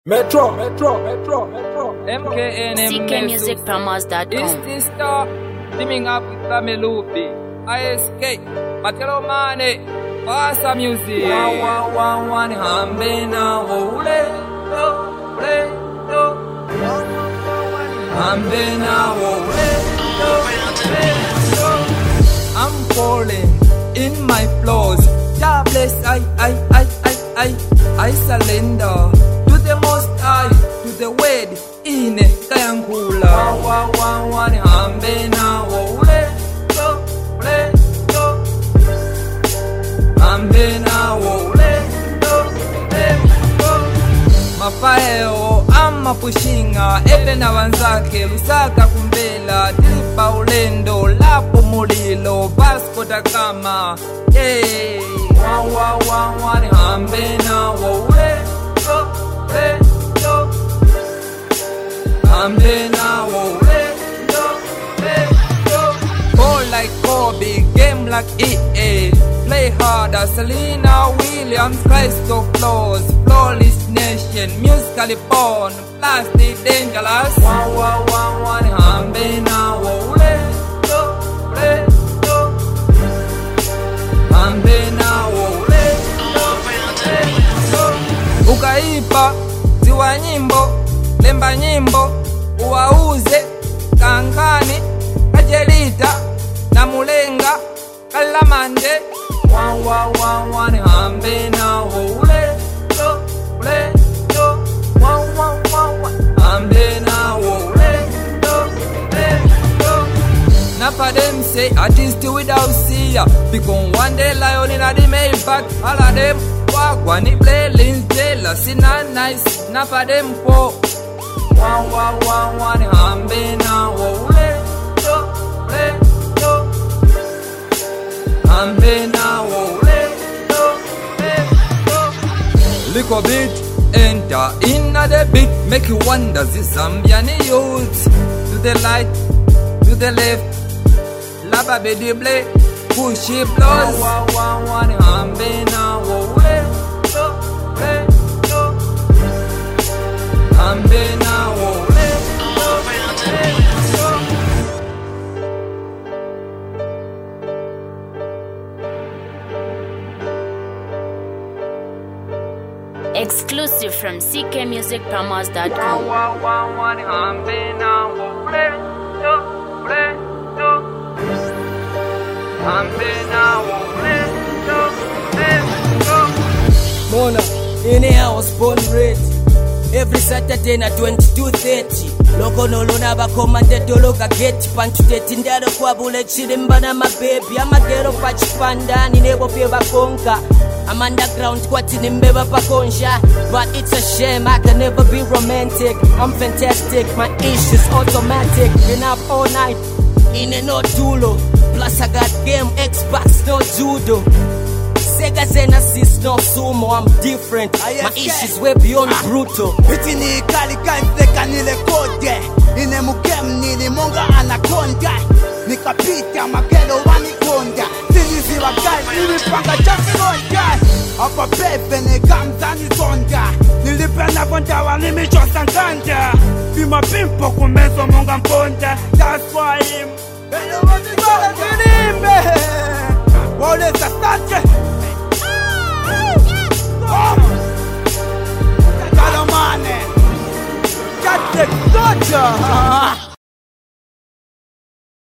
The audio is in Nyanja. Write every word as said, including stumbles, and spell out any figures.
Metro, Metro, Metro, Metro. M K N M C K music promos dot com. Is this star teaming up with Lamelupi? I escape, Matelo Mane, Pasa Music. One, one, one, one, hambe na wole, do, le, do. Hambe na wole, do, le, do. I'm falling in my flows. God bless, I, I, I, I, I, I surrender to the Most High, to the word in Kayangula. One, one, one, one, hambe na wole, do, le, do. Hambe na wole, do, le, do. Mafaeo ama pushinga ebe na wanzake Lusaka kumbela tilipa ulendo lapo mulilo Vasco da Gama. Hey, one, one, one, one, hambe na wole, do, le, do. Hambe na wole, do, le, do. Ball like Kobe, game like E A. Play harder, Selena Williams, Christ of Flows, Flawless Nation, musically born, plastic dangerous. One, one, one, one, hambe na wole, do, le, do. Hambe na wole, do, le, do. Ukaipa, ziwa nyimbo, lemba nyimbo, uwauze, kankani, kajelita, na mulenga, kalamande. One, one, one, one, hambe na wole, do, le, do. One, one, one, one, hambe na wole, do, le, do. Napa them say artist without seer. Because one day lion in a the Maybach. All of them walk one in play Lindsay. Sina nice. Napa them po. One, one, one, one, hambe na wole, do, le, do. Hambe na wole, do, le, do. Little bit enter in the beat, make you wonder the Zambian youth. To the light, to the left, laba be the blade, push it blows. One, one, one, hambe na wole, do, le, do. Hambe na wole, do, le, do. Exclusive from C K music promos dot One, com. one, one, one, hambe na wole, do, le, do. Hambe na wole, do, le, do. Mona, in here I was born red. Every Saturday na twenty-two thirty. Loko nolona bakomande doloka gate pantu teti ndalo kwa bule chilimba na mababy amagero pachipanda ninebo pye bakonka. I'm underground kwati nimbeba pakonsha. But it's a shame I can never be romantic. I'm fantastic, my ish is automatic. Been up all night in a no tulo. Plus I got game, Xbox, no judo. Sega Genesis, no sumo, I'm different. My ish is way beyond brutal. Iti ni kali kaimfleka nile kode. Ine mugem nili monga anaconda. Nikapita magelo wanikonda. Silizi wa guys, nilipanga jump konda. Apa bebe ne gamza ni sonda. Nilipenda konda wa nimichosa nganda. Bima pimpo kumezo monga mponda. That's why him Hello what is that kinimbe. Wole sa sanje. Kalamane. Got the gotcha.